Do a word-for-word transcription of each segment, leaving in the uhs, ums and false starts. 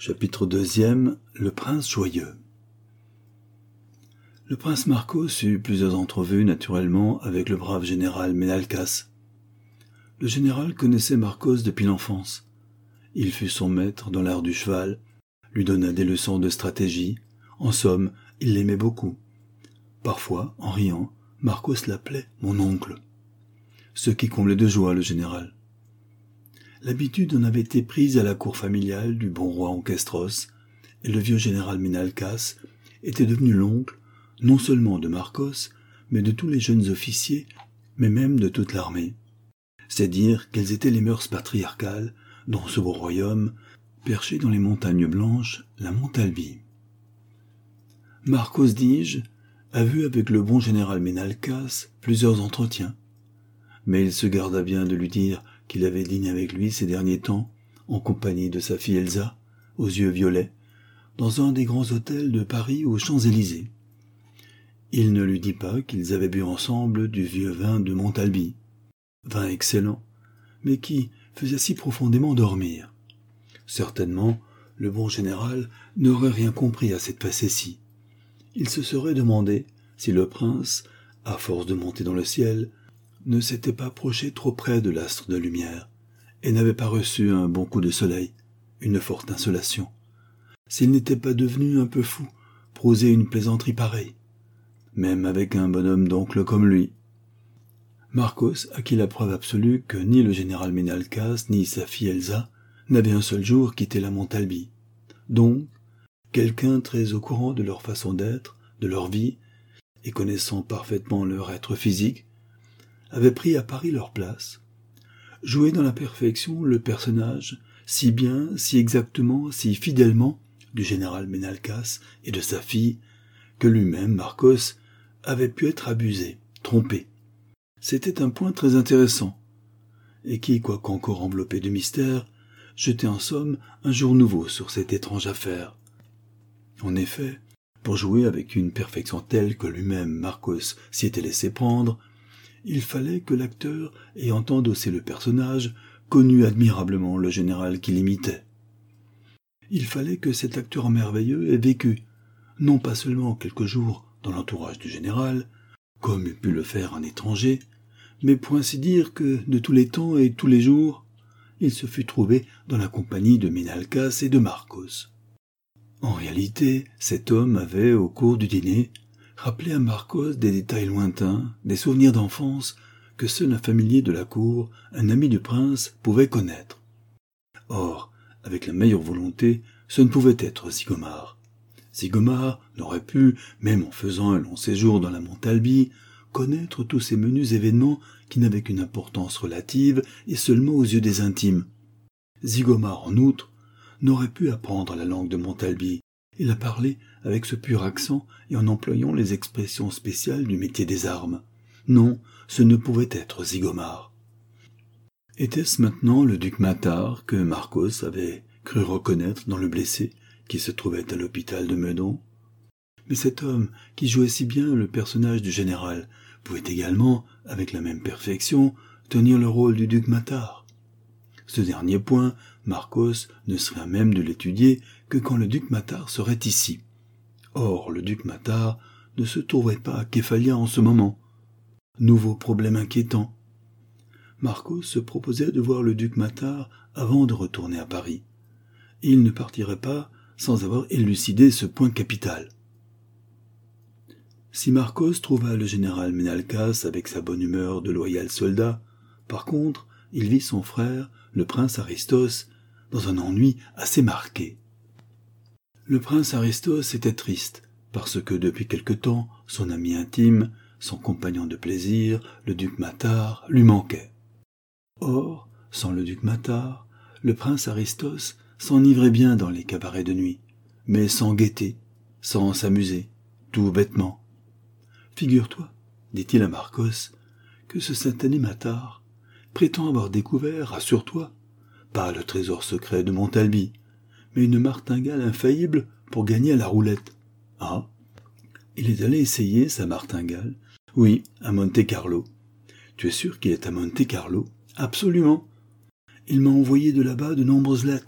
Chapitre deuxième. Le prince joyeux. Le prince Marcos eut plusieurs entrevues, naturellement, avec le brave général Menalcas. Le général connaissait Marcos depuis l'enfance. Il fut son maître dans l'art du cheval, lui donna des leçons de stratégie. En somme, il l'aimait beaucoup. Parfois, en riant, Marcos l'appelait « mon oncle », ce qui comblait de joie le général. L'habitude en avait été prise à la cour familiale du bon roi Ancestros, et le vieux général Menalcas était devenu l'oncle, non seulement de Marcos, mais de tous les jeunes officiers, mais même de toute l'armée. C'est dire quelles étaient les mœurs patriarcales dans ce beau royaume, perché dans les montagnes blanches, la Montalbie. Marcos, dis-je, a vu avec le bon général Menalcas plusieurs entretiens, mais il se garda bien de lui dire qu'il avait dîné avec lui ces derniers temps, en compagnie de sa fille Elsa, aux yeux violets, dans un des grands hôtels de Paris aux Champs-Élysées. Il ne lui dit pas qu'ils avaient bu ensemble du vieux vin de Montalbie, vin excellent, mais qui faisait si profondément dormir. Certainement, le bon général n'aurait rien compris à cette facétie. Il se serait demandé si le prince, à force de monter dans le ciel, ne s'était pas approché trop près de l'astre de lumière, et n'avait pas reçu un bon coup de soleil, une forte insolation. S'il n'était pas devenu un peu fou pour oser une plaisanterie pareille, même avec un bonhomme d'oncle comme lui. Marcos acquit la preuve absolue que ni le général Menalcas ni sa fille Elsa n'avaient un seul jour quitté la Montalbie. Donc, quelqu'un très au courant de leur façon d'être, de leur vie, et connaissant parfaitement leur être physique, avait pris à Paris leur place, joué dans la perfection le personnage, si bien, si exactement, si fidèlement, du général Menalcas et de sa fille, que lui-même, Marcos, avait pu être abusé, trompé. C'était un point très intéressant, et qui, quoiqu'encore enveloppé de mystère, jetait en somme un jour nouveau sur cette étrange affaire. En effet, pour jouer avec une perfection telle que lui-même, Marcos, s'y était laissé prendre, il fallait que l'acteur, ayant endossé le personnage, connût admirablement le général qui l'imitait. Il fallait que cet acteur merveilleux ait vécu, non pas seulement quelques jours dans l'entourage du général, comme eût pu le faire un étranger, mais pour ainsi dire que, de tous les temps et tous les jours, il se fût trouvé dans la compagnie de Menalcas et de Marcos. En réalité, cet homme avait, au cours du dîner, rappelé à Marcos des détails lointains, des souvenirs d'enfance que seul un familier de la cour, un ami du prince, pouvait connaître. Or, avec la meilleure volonté, ce ne pouvait être Zigomar. Zigomar n'aurait pu, même en faisant un long séjour dans la Montalbie, connaître tous ces menus événements qui n'avaient qu'une importance relative et seulement aux yeux des intimes. Zigomar, en outre, n'aurait pu apprendre la langue de Montalbie et la parler avec ce pur accent et en employant les expressions spéciales du métier des armes. Non, ce ne pouvait être Zigomar. Était-ce maintenant le duc Matard que Marcos avait cru reconnaître dans le blessé qui se trouvait à l'hôpital de Meudon? Mais cet homme, qui jouait si bien le personnage du général, pouvait également, avec la même perfection, tenir le rôle du duc Matard. Ce dernier point, Marcos ne serait à même de l'étudier que quand le duc Matard serait ici. Or, le duc Matard ne se trouvait pas à Képhalia en ce moment. Nouveau problème inquiétant. Marcos se proposait de voir le duc Matard avant de retourner à Paris. Il ne partirait pas sans avoir élucidé ce point capital. Si Marcos trouva le général Menalcas avec sa bonne humeur de loyal soldat, par contre, il vit son frère, le prince Aristos, dans un ennui assez marqué. Le prince Aristos était triste, parce que depuis quelque temps, son ami intime, son compagnon de plaisir, le duc Matard, lui manquait. Or, sans le duc Matard, le prince Aristos s'enivrait bien dans les cabarets de nuit, mais sans gaieté, sans s'amuser, tout bêtement. Figure-toi, dit-il à Marcos, que ce satané Matard prétend avoir découvert, rassure-toi, pas le trésor secret de Montalbie, mais une martingale infaillible pour gagner à la roulette. Ah, il est allé essayer sa martingale? Oui, à Monte-Carlo. Tu es sûr qu'il est à Monte-Carlo? Absolument. Il m'a envoyé de là-bas de nombreuses lettres,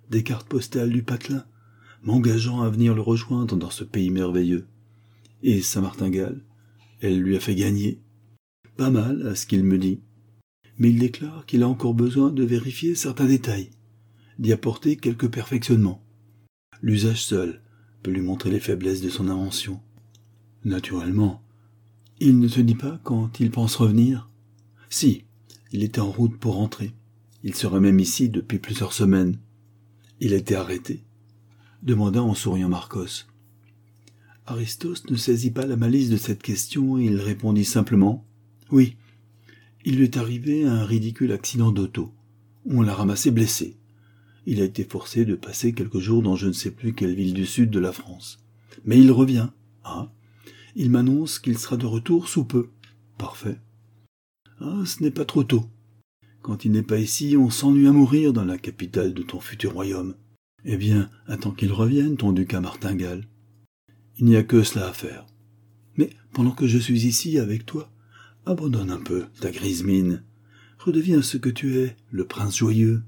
des cartes postales du patelin, m'engageant à venir le rejoindre dans ce pays merveilleux. Et sa martingale, elle lui a fait gagner. Pas mal, à ce qu'il me dit. Mais il déclare qu'il a encore besoin de vérifier certains détails, d'y apporter quelques perfectionnements. L'usage seul peut lui montrer les faiblesses de son invention. Naturellement, il ne te dit pas quand il pense revenir? Si, il était en route pour rentrer. Il serait même ici depuis plusieurs semaines. Il a été arrêté, demanda en souriant Marcos. Aristos ne saisit pas la malice de cette question et il répondit simplement « Oui, il lui est arrivé un ridicule accident d'auto. On l'a ramassé blessé. Il a été forcé de passer quelques jours dans je ne sais plus quelle ville du sud de la France. Mais il revient. Ah, il m'annonce qu'il sera de retour sous peu. Parfait. Ah, ce n'est pas trop tôt. Quand il n'est pas ici, on s'ennuie à mourir dans la capitale de ton futur royaume. Eh bien, attends qu'il revienne, ton duc à martingale. Il n'y a que cela à faire. Mais pendant que je suis ici avec toi, abandonne un peu ta grise mine. Redeviens ce que tu es, le prince joyeux.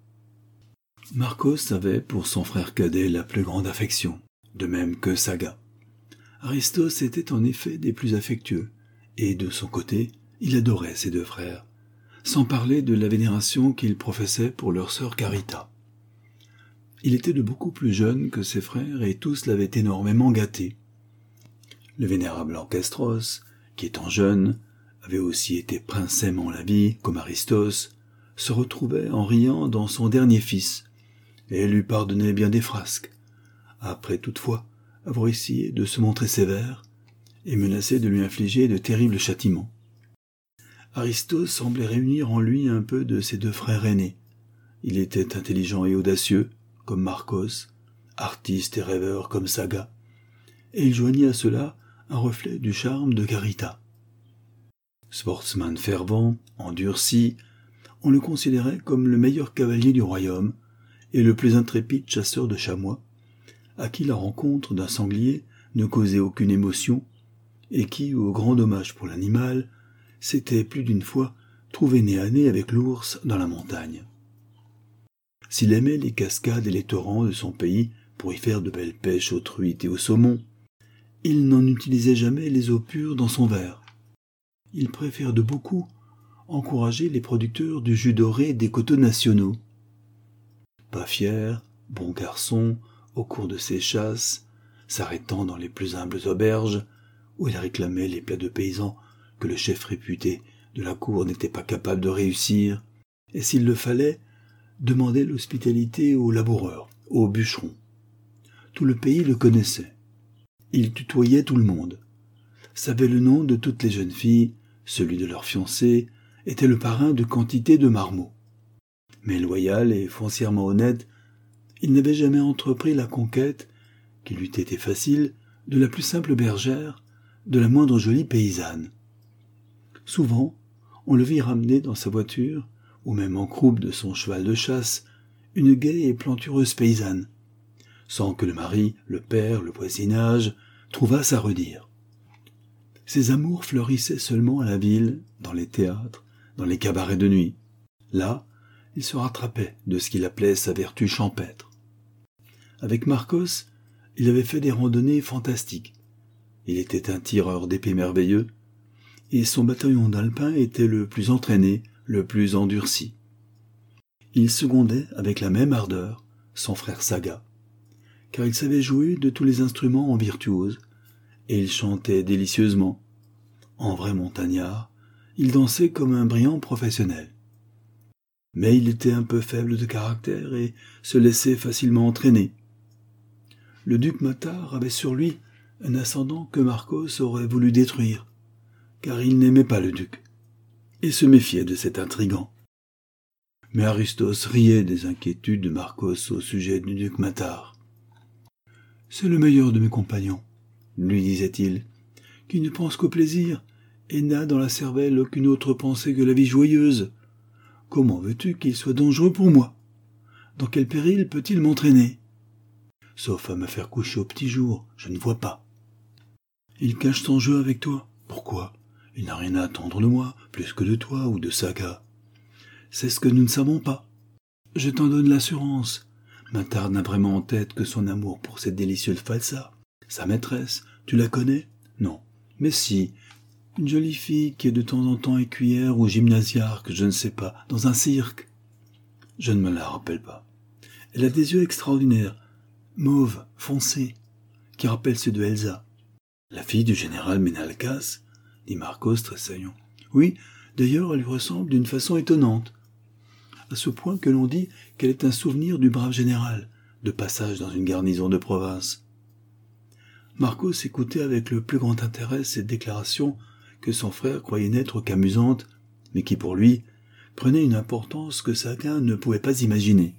Marcos avait pour son frère cadet la plus grande affection, de même que Saga. Aristos était en effet des plus affectueux, et de son côté, il adorait ses deux frères, sans parler de la vénération qu'il professait pour leur sœur Carita. Il était de beaucoup plus jeune que ses frères et tous l'avaient énormément gâté. Le vénérable Ancestros, qui étant jeune, avait aussi été prince aimant la vie, comme Aristos, se retrouvait en riant dans son dernier fils, et lui pardonnait bien des frasques, après toutefois avoir essayé de se montrer sévère et menacé de lui infliger de terribles châtiments. Aristos semblait réunir en lui un peu de ses deux frères aînés. Il était intelligent et audacieux, comme Marcos, artiste et rêveur comme Saga, et il joignit à cela un reflet du charme de Carita. Sportsman fervent, endurci, on le considérait comme le meilleur cavalier du royaume et le plus intrépide chasseur de chamois, à qui la rencontre d'un sanglier ne causait aucune émotion et qui, au grand dommage pour l'animal, s'était plus d'une fois trouvé nez à nez avec l'ours dans la montagne. S'il aimait les cascades et les torrents de son pays pour y faire de belles pêches aux truites et au saumon, il n'en utilisait jamais les eaux pures dans son verre. Il préfère de beaucoup encourager les producteurs du jus doré des coteaux nationaux. Pas fier, bon garçon, au cours de ses chasses, s'arrêtant dans les plus humbles auberges, où il réclamait les plats de paysans que le chef réputé de la cour n'était pas capable de réussir, et s'il le fallait, demandait l'hospitalité aux laboureurs, aux bûcherons. Tout le pays le connaissait. Il tutoyait tout le monde, savait le nom de toutes les jeunes filles, celui de leur fiancé, était le parrain de quantité de marmots. Mais loyal et foncièrement honnête, il n'avait jamais entrepris la conquête, qu'il eût été facile, de la plus simple bergère, de la moindre jolie paysanne. Souvent, on le vit ramener dans sa voiture, ou même en croupe de son cheval de chasse, une gaie et plantureuse paysanne, sans que le mari, le père, le voisinage trouvassent à redire. Ses amours fleurissaient seulement à la ville, dans les théâtres, dans les cabarets de nuit. Là, il se rattrapait de ce qu'il appelait sa vertu champêtre. Avec Marcos, il avait fait des randonnées fantastiques. Il était un tireur d'épée merveilleux, et son bataillon d'alpins était le plus entraîné, le plus endurci. Il secondait avec la même ardeur son frère Saga, car il savait jouer de tous les instruments en virtuose, et il chantait délicieusement. En vrai montagnard, il dansait comme un brillant professionnel. Mais il était un peu faible de caractère et se laissait facilement entraîner. Le duc Matar avait sur lui un ascendant que Marcos aurait voulu détruire, car il n'aimait pas le duc, et se méfiait de cet intrigant. Mais Aristos riait des inquiétudes de Marcos au sujet du duc Matar. « C'est le meilleur de mes compagnons, » lui disait-il, « qui ne pense qu'au plaisir et n'a dans la cervelle aucune autre pensée que la vie joyeuse. Comment veux-tu qu'il soit dangereux pour moi? Dans quel péril peut-il m'entraîner? Sauf à me faire coucher au petit jour, je ne vois pas. Il cache son jeu avec toi. Pourquoi? Il n'a rien à attendre de moi, plus que de toi ou de Saga. C'est ce que nous ne savons pas. Je t'en donne l'assurance. Mathard n'a vraiment en tête que son amour pour cette délicieuse Falsa, sa maîtresse. Tu la connais? Non. Mais si, une jolie fille qui est de temps en temps écuyère ou gymnasiarque, je ne sais pas, dans un cirque. Je ne me la rappelle pas. Elle a des yeux extraordinaires, mauves, foncés, qui rappellent ceux de Elsa. La fille du général Menalcas, dit Marcos tressaillant. Oui, d'ailleurs, elle lui ressemble d'une façon étonnante, à ce point que l'on dit qu'elle est un souvenir du brave général, de passage dans une garnison de province. Marcos écoutait avec le plus grand intérêt cette déclaration que son frère croyait n'être qu'amusante, mais qui pour lui prenait une importance que Seguin ne pouvait pas imaginer.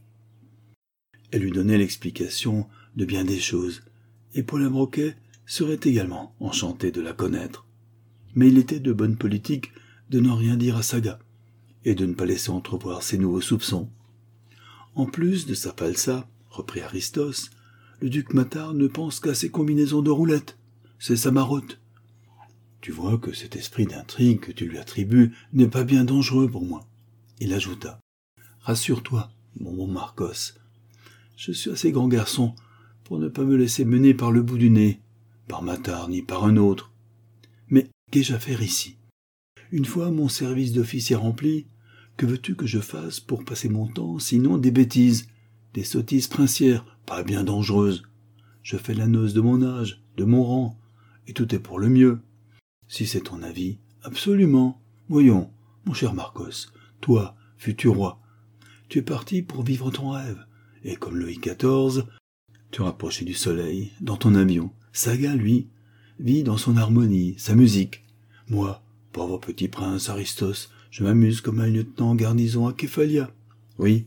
Elle lui donnait l'explication de bien des choses, et Paulin Broquet serait également enchanté de la connaître. Mais il était de bonne politique de n'en rien dire à Saga, et de ne pas laisser entrevoir ses nouveaux soupçons. En plus de sa Falsa, reprit Aristos, le duc Mathard ne pense qu'à ses combinaisons de roulettes. C'est sa marotte. Tu vois que cet esprit d'intrigue que tu lui attribues n'est pas bien dangereux pour moi. Il ajouta. Rassure-toi, mon bon Marcos. Je suis assez grand garçon pour ne pas me laisser mener par le bout du nez, par Mathard ni par un autre. Mais qu'ai-je à faire ici? Une fois mon service d'officier rempli, que veux-tu que je fasse pour passer mon temps, sinon des bêtises, des sottises princières, pas bien dangereuses. Je fais la noce de mon âge, de mon rang, et tout est pour le mieux. Si c'est ton avis, absolument. Voyons, mon cher Marcos, toi, futur roi, tu es parti pour vivre ton rêve, et comme Louis quatorze, te rapprocher du soleil, dans ton avion. Saga, lui, vit dans son harmonie, sa musique. Moi, pauvre petit prince Aristos, je m'amuse comme un lieutenant en garnison à Képhalia. Oui,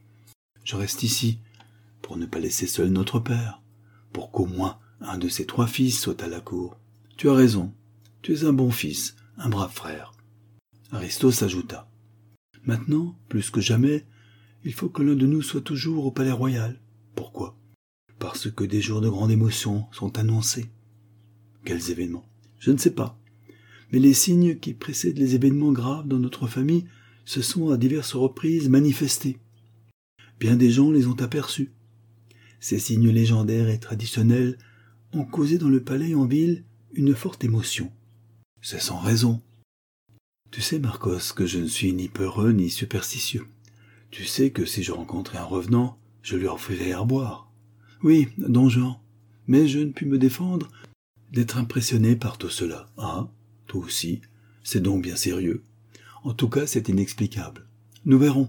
je reste ici, pour ne pas laisser seul notre père, pour qu'au moins un de ses trois fils soit à la cour. Tu as raison, tu es un bon fils, un brave frère. Aristos ajouta. Maintenant, plus que jamais, il faut que l'un de nous soit toujours au palais royal. Pourquoi? Parce que des jours de grande émotion sont annoncés. Quels événements? Je ne sais pas. Mais les signes qui précèdent les événements graves dans notre famille se sont à diverses reprises manifestés. Bien des gens les ont aperçus. Ces signes légendaires et traditionnels ont causé dans le palais et en ville une forte émotion. C'est sans raison. Tu sais, Marcos, que je ne suis ni peureux ni superstitieux. Tu sais que si je rencontrais un revenant, je lui en ferais à boire. Oui, don Juan, mais je ne puis me défendre d'être impressionné par tout cela. Ah, toi aussi, c'est donc bien sérieux. En tout cas, c'est inexplicable. Nous verrons.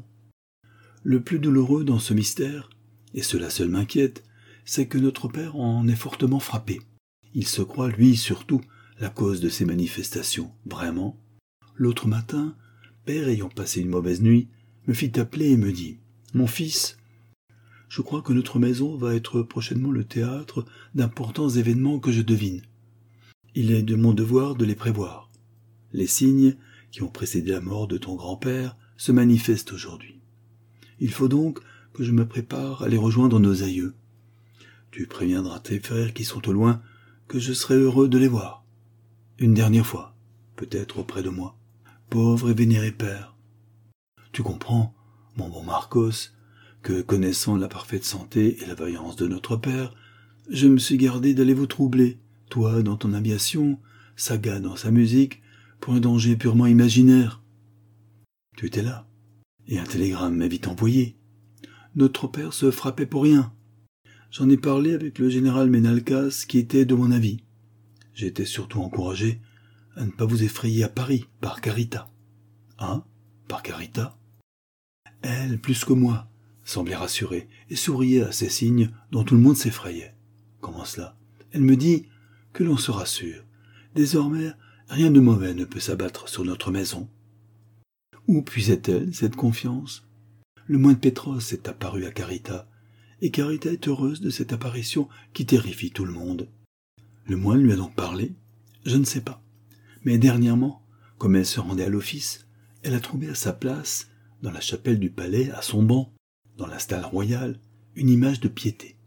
Le plus douloureux dans ce mystère, et cela seul m'inquiète, c'est que notre père en est fortement frappé. Il se croit, lui, surtout, la cause de ces manifestations. Vraiment. L'autre matin, père ayant passé une mauvaise nuit, me fit appeler et me dit « Mon fils, je crois que notre maison va être prochainement le théâtre d'importants événements que je devine. Il est de mon devoir de les prévoir. Les signes qui ont précédé la mort de ton grand-père se manifestent aujourd'hui. Il faut donc que je me prépare à les rejoindre nos aïeux. Tu préviendras tes frères qui sont au loin que je serai heureux de les voir. Une dernière fois, peut-être auprès de moi. Pauvre et vénéré père. Tu comprends, mon bon Marcos, que, connaissant la parfaite santé et la vaillance de notre père, je me suis gardé d'aller vous troubler, toi dans ton aviation, Saga dans sa musique, pour un danger purement imaginaire. Tu étais là, et un télégramme m'a vite envoyé. Notre père se frappait pour rien. J'en ai parlé avec le général Menalcas, qui était de mon avis. J'ai été surtout encouragé à ne pas vous effrayer à Paris, par Carita. Hein? Par Carita? Elle, plus que moi, semblait rassurée et souriait à ces signes dont tout le monde s'effrayait. Comment cela? Elle me dit que l'on se rassure. Désormais, rien de mauvais ne peut s'abattre sur notre maison. Où puisait-elle cette confiance? Le moine Petros est apparu à Carita, et Carita est heureuse de cette apparition qui terrifie tout le monde. Le moine lui a donc parlé? Je ne sais pas. Mais dernièrement, comme elle se rendait à l'office, elle a trouvé à sa place, dans la chapelle du palais, à son banc, dans la stalle royale, une image de piété.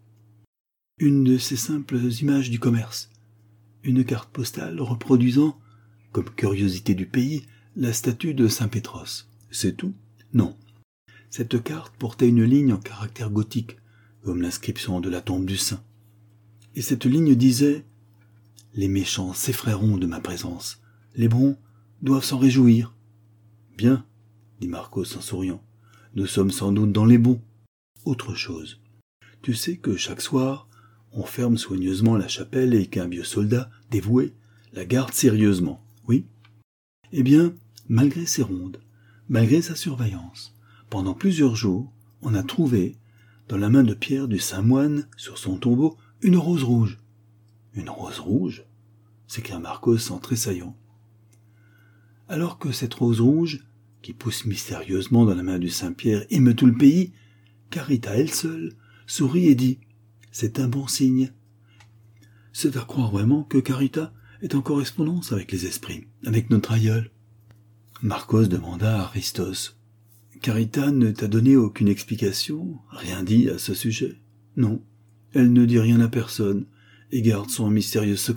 Une de ces simples images du commerce. Une carte postale reproduisant, comme curiosité du pays, la statue de Saint Pétros. C'est tout? Non. Cette carte portait une ligne en caractère gothique, comme l'inscription de la tombe du saint. Et cette ligne disait « Les méchants s'effrayeront de ma présence, les bons doivent s'en réjouir. » Bien, dit Marcos en souriant, nous sommes sans doute dans les bons. Autre chose, tu sais que chaque soir, on ferme soigneusement la chapelle et qu'un vieux soldat, dévoué, la garde sérieusement, oui? Eh bien, malgré ses rondes, malgré sa surveillance, pendant plusieurs jours, on a trouvé, dans la main de Pierre du Saint-Moine, sur son tombeau, une rose rouge. Une rose rouge? S'écria Marcos en tressaillant. Alors que cette rose rouge, qui pousse mystérieusement dans la main du Saint-Pierre, émeut tout le pays, Carita, elle seule, sourit et dit « C'est un bon signe. » C'est à croire vraiment que Carita est en correspondance avec les esprits, avec notre aïeul. Marcos demanda à Aristos « Carita ne t'a donné aucune explication, rien dit à ce sujet? » « Non, elle ne dit rien à personne et garde son mystérieux secret. »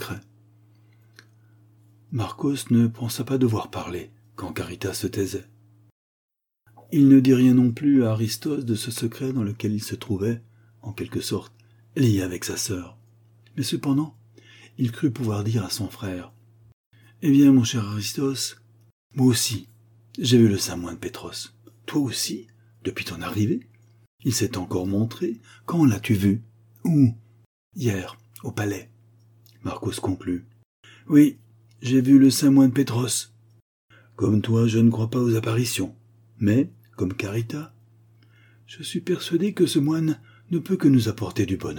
Marcos ne pensa pas devoir parler quand Carita se taisait. Il ne dit rien non plus à Aristos de ce secret dans lequel il se trouvait, en quelque sorte, lié avec sa sœur. Mais cependant, il crut pouvoir dire à son frère « Eh bien, mon cher Aristos, moi aussi, j'ai vu le Saint-Moine Pétros. Toi aussi, depuis ton arrivée? Il s'est encore montré. Quand l'as-tu vu? Où? Hier, au palais. » Marcos conclut. « Oui, j'ai vu le Saint-Moine Pétros. Comme toi, je ne crois pas aux apparitions, mais, comme Carita, je suis persuadé que ce moine ne peut que nous apporter du bonheur. »